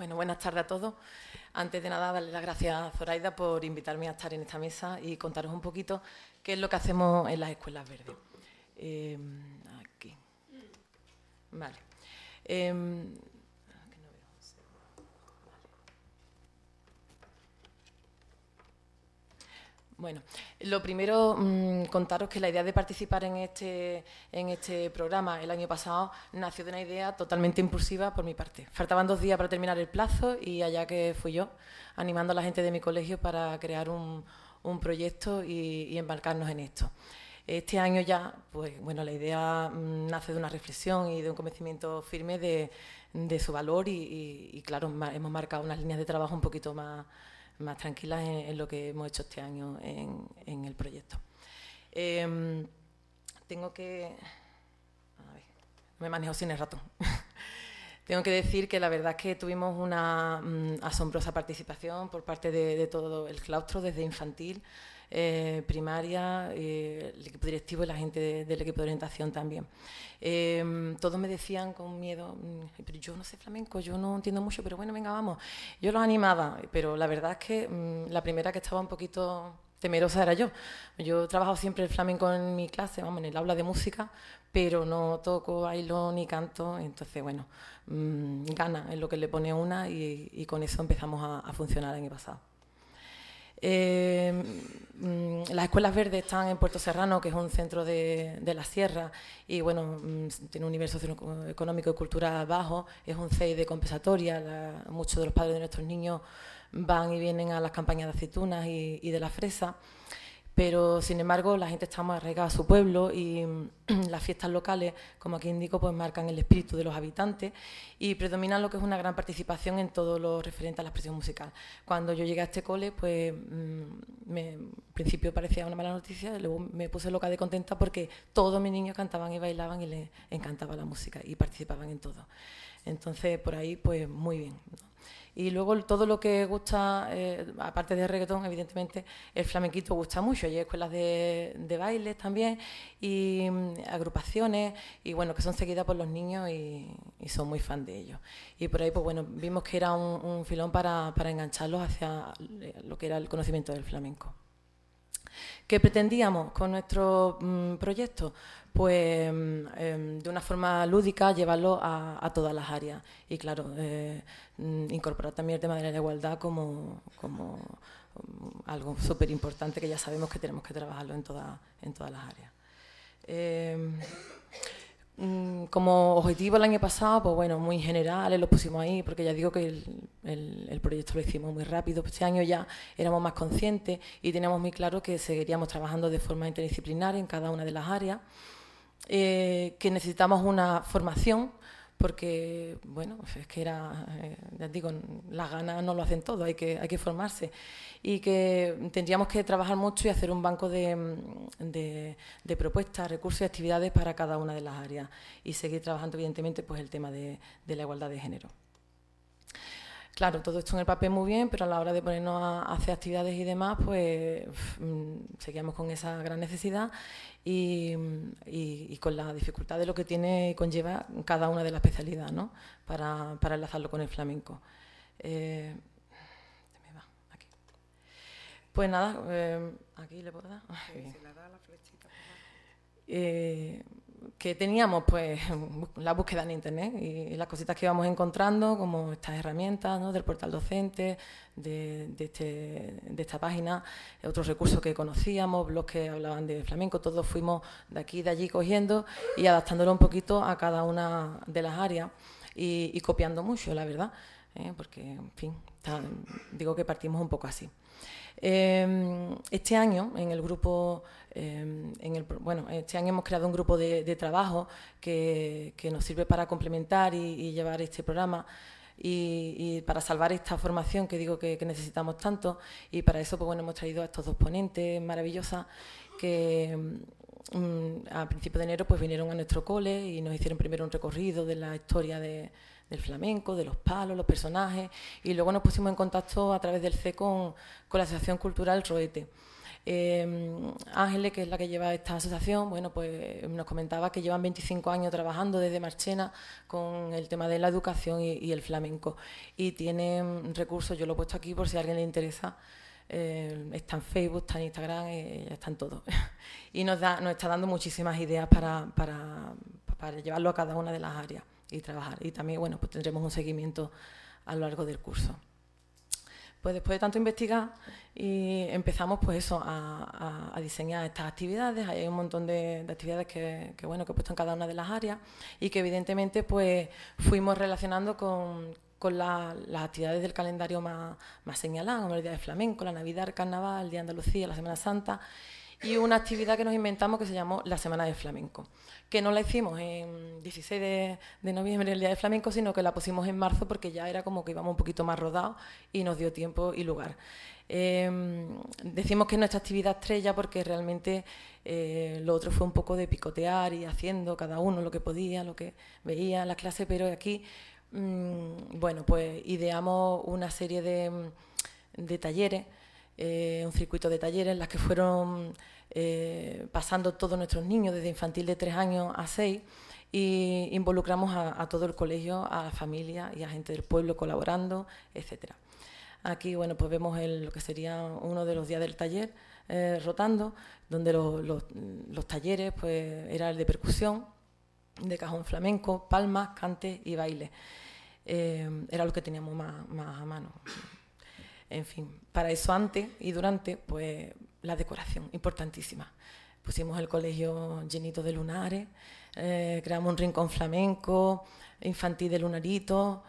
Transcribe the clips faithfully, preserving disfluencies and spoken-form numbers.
Bueno, buenas tardes a todos. Antes de nada, darle las gracias a Zoraida por invitarme a estar en esta mesa y contaros un poquito qué es lo que hacemos en las escuelas verdes. Eh, aquí. Vale. Eh, Bueno, lo primero, mmm, contaros que la idea de participar en este, en este programa el año pasado nació de una idea totalmente impulsiva por mi parte. Faltaban dos días para terminar el plazo y allá que fui yo, animando a la gente de mi colegio para crear un, un proyecto y, y embarcarnos en esto. Este año ya, pues bueno, la idea mmm, nace de una reflexión y de un convencimiento firme de, de su valor y, y, y claro, ma hemos marcado unas líneas de trabajo un poquito más... más tranquilas en, en lo que hemos hecho este año en, en el proyecto. Eh, tengo que... A ver, me manejo sin el ratón. Tengo que decir que la verdad es que tuvimos una mm, asombrosa participación por parte de, de todo el claustro, desde infantil, eh, primaria, eh, el equipo directivo y la gente de, del equipo de orientación también. Eh, todos me decían con miedo, pero yo no sé flamenco, yo no entiendo mucho, pero bueno, venga, vamos. Yo los animaba, pero la verdad es que mmm, la primera que estaba un poquito temerosa era yo. Yo he trabajado siempre el flamenco en mi clase, vamos, en el aula de música, pero no toco, bailo ni canto, entonces, bueno, mmm, gana es lo que le pone una y, y con eso empezamos a, a funcionar el año pasado. Eh, mmm, las escuelas verdes están en Puerto Serrano, que es un centro de, de la sierra, y bueno, mmm, tiene un nivel socioeconómico y cultural bajo, es un C I de compensatoria, la, muchos de los padres de nuestros niños van y vienen a las campañas de aceitunas y, y de la fresa, pero sin embargo la gente está más arraigada a su pueblo y las fiestas locales, como aquí indico, pues marcan el espíritu de los habitantes y predominan lo que es una gran participación en todo lo referente a la expresión musical. Cuando yo llegué a este cole, pues me, en principio parecía una mala noticia, luego me puse loca de contenta porque todos mis niños cantaban y bailaban y les encantaba la música y participaban en todo. Entonces, por ahí, pues muy bien, ¿no? Y luego todo lo que gusta, eh, aparte de reggaetón, evidentemente, el flamenquito gusta mucho. Hay escuelas de, de bailes también y um, agrupaciones, y bueno, que son seguidas por los niños y, y son muy fan de ellos. Y por ahí, pues bueno, vimos que era un, un filón para, para engancharlos hacia lo que era el conocimiento del flamenco. ¿Qué pretendíamos con nuestro mmm, proyecto? Pues eh, de una forma lúdica llevarlo a, a todas las áreas y claro, eh, incorporar también el tema de la igualdad como, como um, algo súper importante que ya sabemos que tenemos que trabajarlo en, toda, en todas las áreas. Eh, Como objetivo el año pasado, pues bueno, muy generales lo pusimos ahí, porque ya digo que el, el, el proyecto lo hicimos muy rápido. Este año ya éramos más conscientes y teníamos muy claro que seguiríamos trabajando de forma interdisciplinar en cada una de las áreas, eh, que necesitamos una formación, porque, bueno, es que era, eh, ya digo, las ganas no lo hacen todo, hay que, hay que formarse. Y que tendríamos que trabajar mucho y hacer un banco de, de, de propuestas, recursos y actividades para cada una de las áreas. Y seguir trabajando, evidentemente, pues el tema de, de la igualdad de género. Claro, todo esto en el papel muy bien, pero a la hora de ponernos a hacer actividades y demás, pues mmm, seguíamos con esa gran necesidad y, y, y con la dificultad de lo que tiene y conlleva cada una de las especialidades, ¿no? Para, para enlazarlo con el flamenco. Eh, me va, aquí. Pues nada, eh, aquí le puedo dar. Sí, se le da la flechita. Eh, que teníamos pues la búsqueda en internet y las cositas que íbamos encontrando, como estas herramientas, ¿no? Del portal docente, de, de, este, de esta página, otros recursos que conocíamos, blogs que hablaban de flamenco, todos fuimos de aquí y de allí cogiendo y adaptándolo un poquito a cada una de las áreas y, y copiando mucho, la verdad, ¿eh? Porque, en fin, está, digo que partimos un poco así. Eh, este año en el grupo, eh, en el, bueno, este año hemos creado un grupo de, de trabajo que, que nos sirve para complementar y, y llevar este programa y, y para salvar esta formación que digo que, que necesitamos tanto, y para eso pues bueno, hemos traído a estos dos ponentes maravillosas que mm, a principios de enero pues vinieron a nuestro cole y nos hicieron primero un recorrido de la historia de del flamenco, de los palos, los personajes, y luego nos pusimos en contacto a través del C E con, con la Asociación Cultural Roete. Eh, Ángeles, que es la que lleva esta asociación, bueno, pues nos comentaba que llevan veinticinco años trabajando desde Marchena con el tema de la educación y, y el flamenco. Y tienen recursos, yo lo he puesto aquí por si a alguien le interesa. Eh, está en Facebook, está en Instagram, eh, está en todo. Y nos, da, nos está dando muchísimas ideas para, para, para llevarlo a cada una de las áreas y trabajar. Y también, bueno, pues tendremos un seguimiento a lo largo del curso. Pues después de tanto investigar, y empezamos pues eso, a, a, a diseñar estas actividades. Hay un montón de, de actividades que, que, bueno, que he puesto en cada una de las áreas y que evidentemente pues fuimos relacionando con, con la, las actividades del calendario más, más señaladas, como el Día de Flamenco, la Navidad, el Carnaval, el Día de Andalucía, la Semana Santa, y una actividad que nos inventamos que se llamó la Semana del Flamenco, que no la hicimos en dieciséis de noviembre, el Día del Flamenco, sino que la pusimos en marzo porque ya era como que íbamos un poquito más rodados y nos dio tiempo y lugar. Eh, decimos que es nuestra actividad estrella porque realmente eh, lo otro fue un poco de picotear y haciendo cada uno lo que podía, lo que veía en la clase, pero aquí, mmm, bueno, pues ideamos una serie de, de talleres, Eh, un circuito de talleres en las que fueron eh, pasando todos nuestros niños desde infantil de tres años a seis y involucramos a, a todo el colegio, a la familia y a gente del pueblo colaborando, etcétera. Aquí, bueno, pues vemos el, lo que sería uno de los días del taller eh, rotando, donde lo, lo, los talleres pues era el de percusión, de cajón flamenco, palmas, cante y baile. Eh, era lo que teníamos más, más a mano. En fin, para eso antes y durante, pues la decoración, importantísima. Pusimos el colegio llenito de lunares, eh, creamos un rincón flamenco, infantil de lunaritos,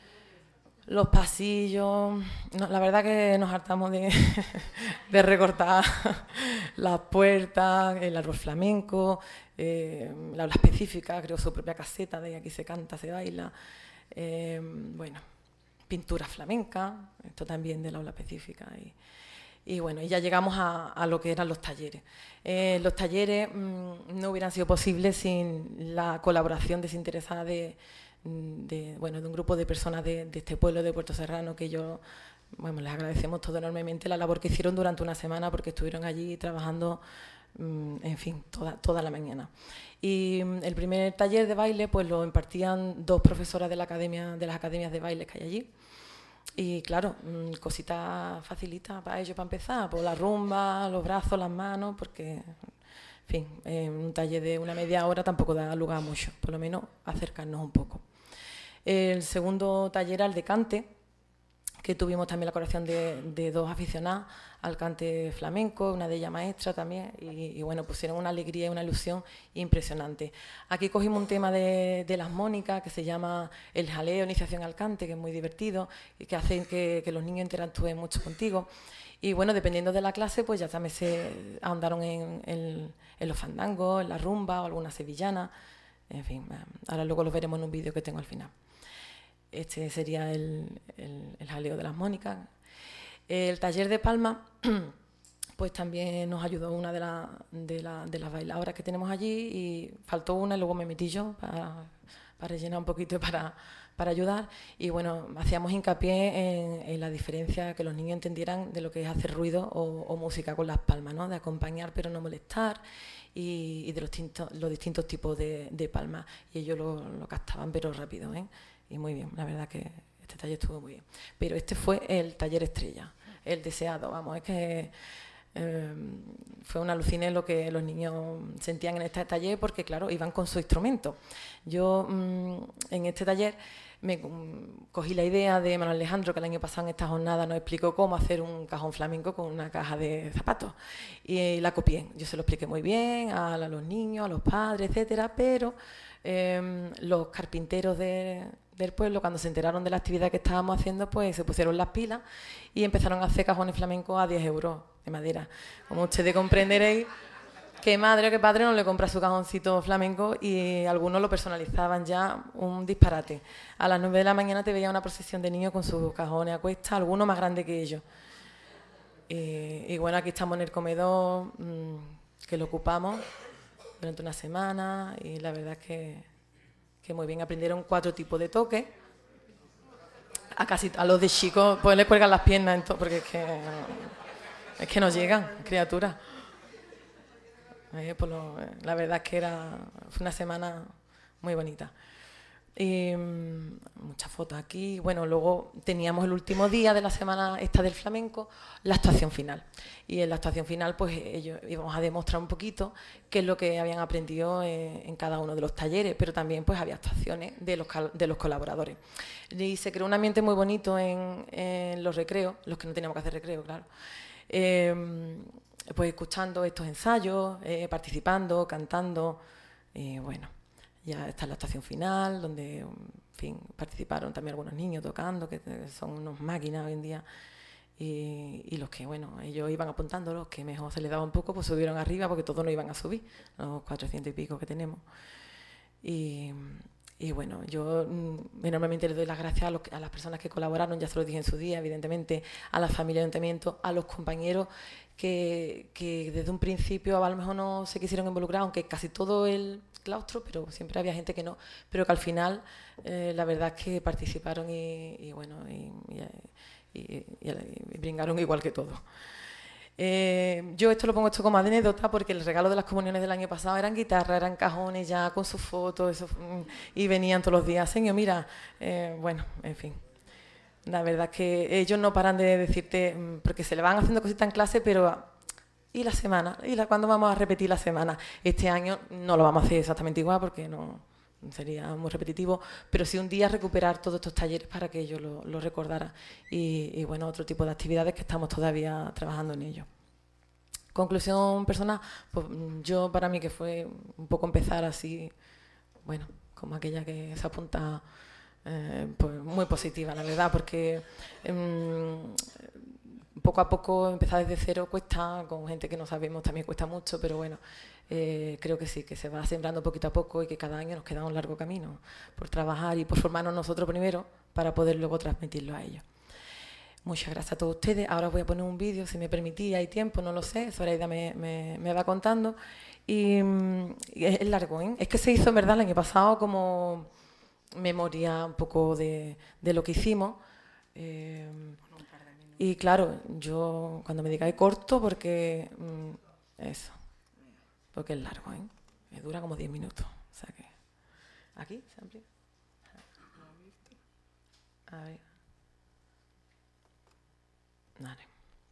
los pasillos. No, la verdad que nos hartamos de, de recortar las puertas, el árbol flamenco, eh, la aula específica, creó su propia caseta de aquí se canta, se baila. Eh, bueno. Pintura flamenca, esto también del aula específica. Y, y bueno, y ya llegamos a, a lo que eran los talleres. Eh, los talleres mmm, no hubieran sido posibles sin la colaboración desinteresada de, de, bueno, de un grupo de personas de, de este pueblo de Puerto Serrano, que yo, bueno, les agradecemos todo enormemente la labor que hicieron durante una semana, porque estuvieron allí trabajando, mmm, en fin, toda, toda la mañana. Y el primer taller de baile pues lo impartían dos profesoras de, la academia, de las academias de baile que hay allí. Y claro, cositas facilitas para ellos para empezar, por la rumba, los brazos, las manos, porque, en fin, eh, un taller de una media hora tampoco da lugar a mucho, por lo menos acercarnos un poco. El segundo taller era el de cante, que tuvimos también la colaboración de, de dos aficionadas al cante flamenco, una de ellas maestra también, y, y bueno, pusieron una alegría y una ilusión impresionante. Aquí cogimos un tema de, de las Mónicas que se llama el jaleo, iniciación al cante, que es muy divertido y que hace que, que los niños interactúen mucho contigo. Y bueno, dependiendo de la clase, pues ya también se ahondaron en, en, en los fandangos, en la rumba o alguna sevillana, en fin, ahora luego los veremos en un vídeo que tengo al final. Este sería el, el, el jaleo de las Mónicas. El taller de palma, pues también nos ayudó una de, la, de, la, de las bailadoras que tenemos allí y faltó una y luego me metí yo para, para rellenar un poquito para, para ayudar. Y bueno, hacíamos hincapié en, en la diferencia, que los niños entendieran de lo que es hacer ruido o, o música con las palmas, ¿no? De acompañar pero no molestar y, y de los, tintos, los distintos tipos de, de palmas. Y ellos lo, lo captaban pero rápido, ¿eh? Y muy bien, la verdad que este taller estuvo muy bien. Pero este fue el taller estrella, el deseado, vamos, es que eh, fue un alucine lo que los niños sentían en este taller, porque claro, iban con su instrumento. Yo mmm, en este taller me um, cogí la idea de Manuel Alejandro, que el año pasado en esta jornada nos explicó cómo hacer un cajón flamenco con una caja de zapatos, y, y la copié. Yo se lo expliqué muy bien a, a los niños, a los padres, etcétera, pero eh, los carpinteros de del pueblo, cuando se enteraron de la actividad que estábamos haciendo, pues se pusieron las pilas y empezaron a hacer cajones flamencos a diez euros de madera. Como ustedes comprenderéis, que madre o que padre no le compra su cajoncito flamenco, y algunos lo personalizaban ya un disparate. A las nueve de la mañana te veía una procesión de niños con sus cajones a cuesta, algunos más grandes que ellos. Y, y bueno, aquí estamos en el comedor, mmm, que lo ocupamos durante una semana, y la verdad es que que muy bien, aprendieron cuatro tipos de toques. A casi a los de chicos pues les cuelgan las piernas, entonces, porque es que Es que no llegan, criaturas. Eh, por lo, la verdad es que era, fue una semana muy bonita. Y, mmm, muchas fotos aquí. Bueno, luego teníamos el último día de la semana esta del flamenco, la actuación final. Y en la actuación final, pues ellos íbamos a demostrar un poquito qué es lo que habían aprendido en, en cada uno de los talleres, pero también pues había actuaciones de los, de los colaboradores. Y se creó un ambiente muy bonito en, en los recreos, los que no teníamos que hacer recreo, claro. Eh, pues escuchando estos ensayos, eh, participando, cantando, y bueno. Ya está la actuación final, donde en fin, participaron también algunos niños tocando, que son unos máquinas hoy en día. Y, y los que, bueno, ellos iban apuntando, los que mejor se les daba un poco, pues subieron arriba, porque todos no iban a subir, los cuatrocientos y pico que tenemos. Y, y bueno, yo mm, normalmente le doy las gracias a, los, a las personas que colaboraron, ya se lo dije en su día, evidentemente, a la familia del ayuntamiento, a los compañeros que, que desde un principio a lo mejor no se quisieron involucrar, aunque casi todo el claustro, pero siempre había gente que no, pero que al final eh, la verdad es que participaron y, y bueno, y, y, y, y, y brincaron igual que todos. Eh, yo esto lo pongo esto como anécdota porque el regalo de las comuniones del año pasado eran guitarras, eran cajones ya con sus fotos, eso, y venían todos los días, señor, mira, eh, bueno, en fin. La verdad es que ellos no paran de decirte, porque se le van haciendo cositas en clase, pero ¿y la semana? ¿Y la, cuándo vamos a repetir la semana? Este año no lo vamos a hacer exactamente igual porque no sería muy repetitivo, pero sí un día recuperar todos estos talleres para que ellos lo, lo recordaran y, y bueno, otro tipo de actividades que estamos todavía trabajando en ello. Conclusión personal, pues yo para mí que fue un poco empezar así, bueno, como aquella que se apunta, eh, pues muy positiva, la verdad, porque eh, poco a poco empezar desde cero cuesta, con gente que no sabemos también cuesta mucho, pero bueno, eh, creo que sí, que se va sembrando poquito a poco y que cada año nos queda un largo camino por trabajar y por formarnos nosotros primero para poder luego transmitirlo a ellos. Muchas gracias a todos ustedes. Ahora os voy a poner un vídeo, si me permitís, hay tiempo, no lo sé, Zoraida me, me, me va contando. Y, y es largo, ¿eh? Es que se hizo en verdad el año pasado como memoria un poco de, de lo que hicimos. Eh, y claro, yo cuando me digáis corto, porque mmm, eso, porque es largo, ¿eh? Me dura como diez minutos. O sea que, ¿aquí? ¿Se amplía? A ver. Vale.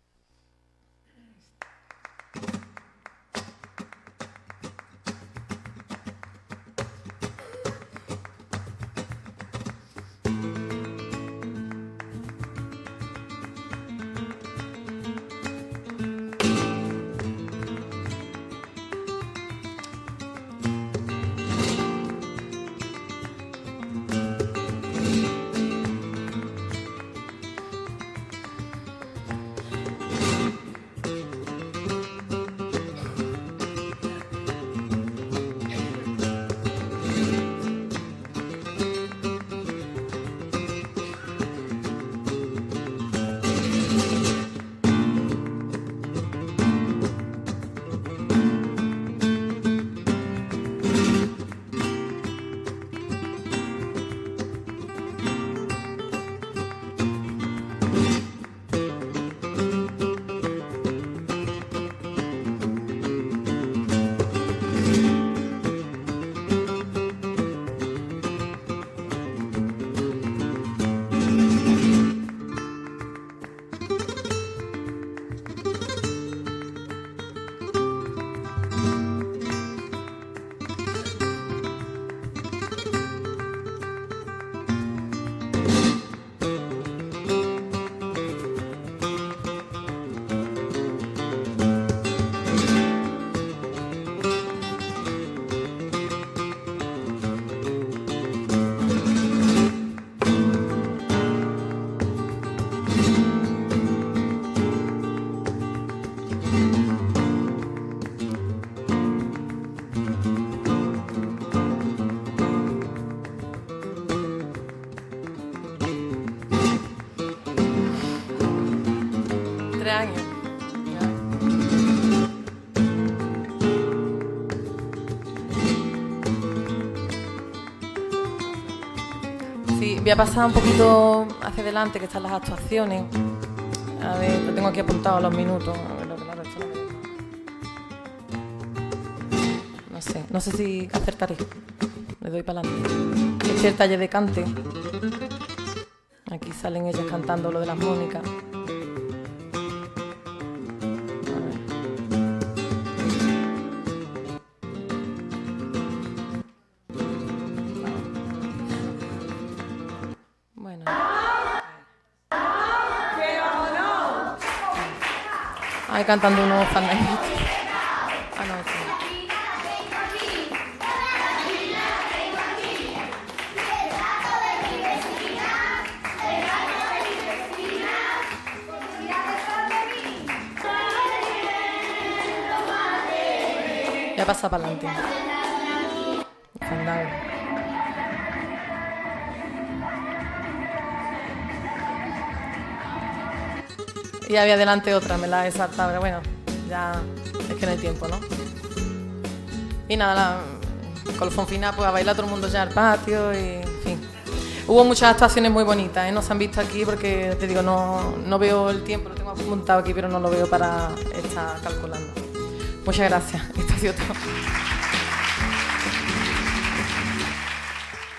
Años. Sí, voy a pasar un poquito hacia adelante, que están las actuaciones. A ver, lo tengo aquí apuntado a los minutos. A ver, claro, esto no me deja. No sé, no sé si acertaré. Le doy para adelante. Este es el taller de cante. Aquí salen ellas cantando lo de las mónicas. Bueno. Ahí cantando unos fandanguitos. Ah, no, este no. Ya pasa para adelante. Fandango. Y había delante otra, me la he saltado, pero bueno, ya es que no hay tiempo, ¿no? Y nada, la colofón final, pues a bailar todo el mundo ya al patio y en fin. Hubo muchas actuaciones muy bonitas, ¿eh? No se han visto aquí porque, te digo, no, no veo el tiempo, lo tengo apuntado aquí, pero no lo veo para estar calculando. Muchas gracias, esto ha sido todo.